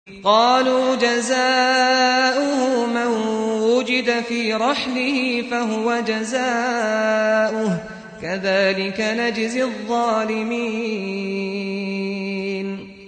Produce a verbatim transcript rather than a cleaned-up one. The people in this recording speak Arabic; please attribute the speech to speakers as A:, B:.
A: قالوا جزاؤه من وجد في رحله فهو جزاؤه كذلك نجزي الظالمين